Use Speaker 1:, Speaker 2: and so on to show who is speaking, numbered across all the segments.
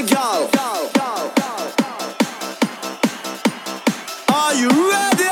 Speaker 1: sexy girl. Are you ready?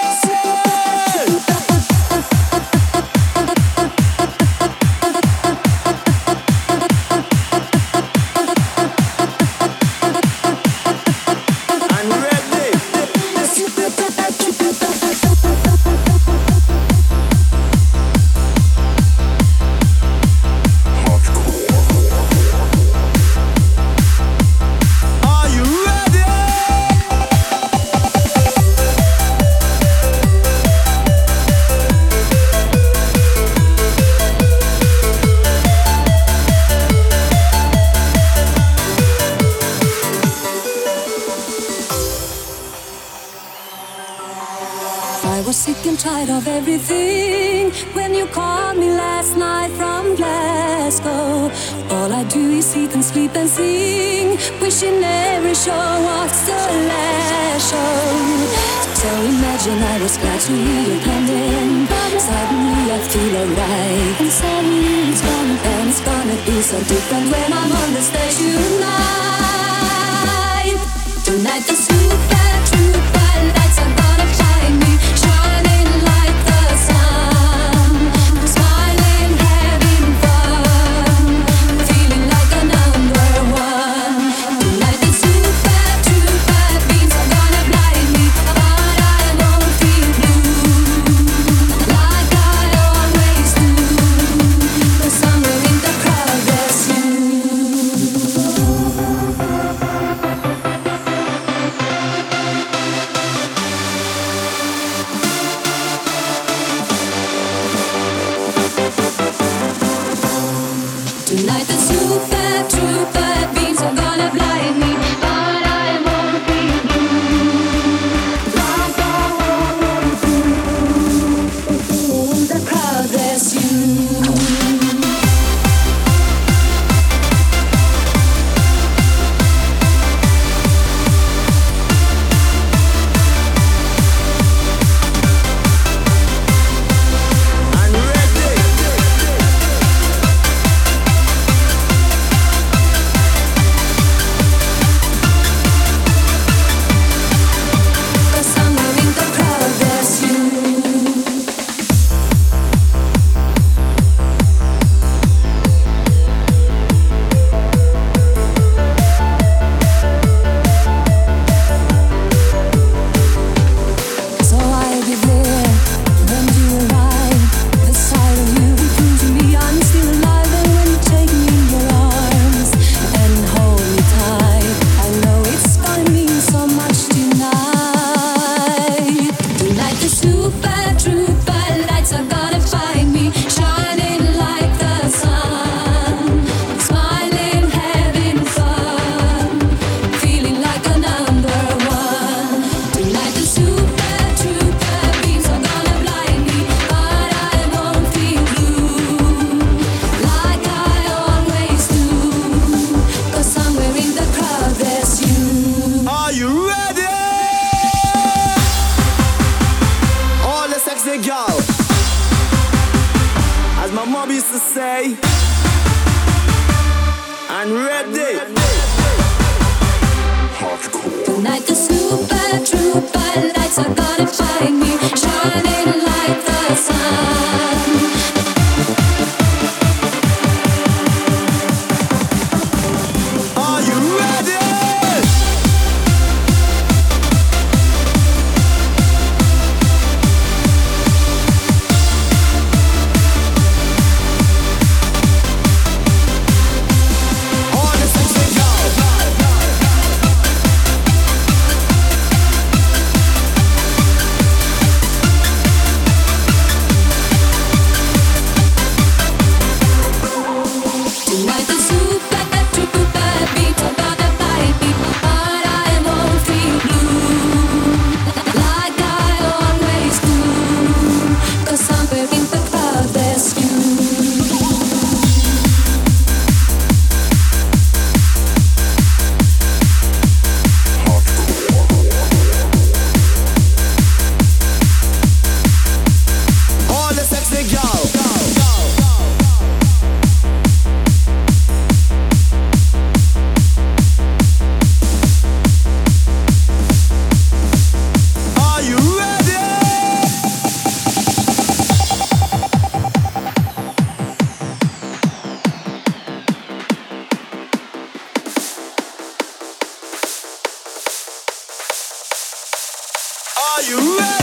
Speaker 2: I was sick and tired of everything when you called me last night from Glasgow. All I do is eat and sleep and sing, wishing every show was the last show. So imagine I was glad to hear you coming. Suddenly I feel alright, and suddenly it's gone, and it's gonna be so different when I'm on the stage tonight. Tonight the super trooper lights are gonna find me, shining like the sun, smiling, having fun, feeling like a number one. Tonight the super trooper beams are gonna blind me, but I won't feel blue, like I always do, 'cause somewhere in the crowd there's you. Tonight the super trooper beams are gonna blind me, but I won't be blue, like I always do. In the crowd there's you.
Speaker 1: As my mom used to say, I'm ready.
Speaker 2: Tonight the super trooper lights are gonna find me, shining like the sun.
Speaker 1: Are you ready? you ready?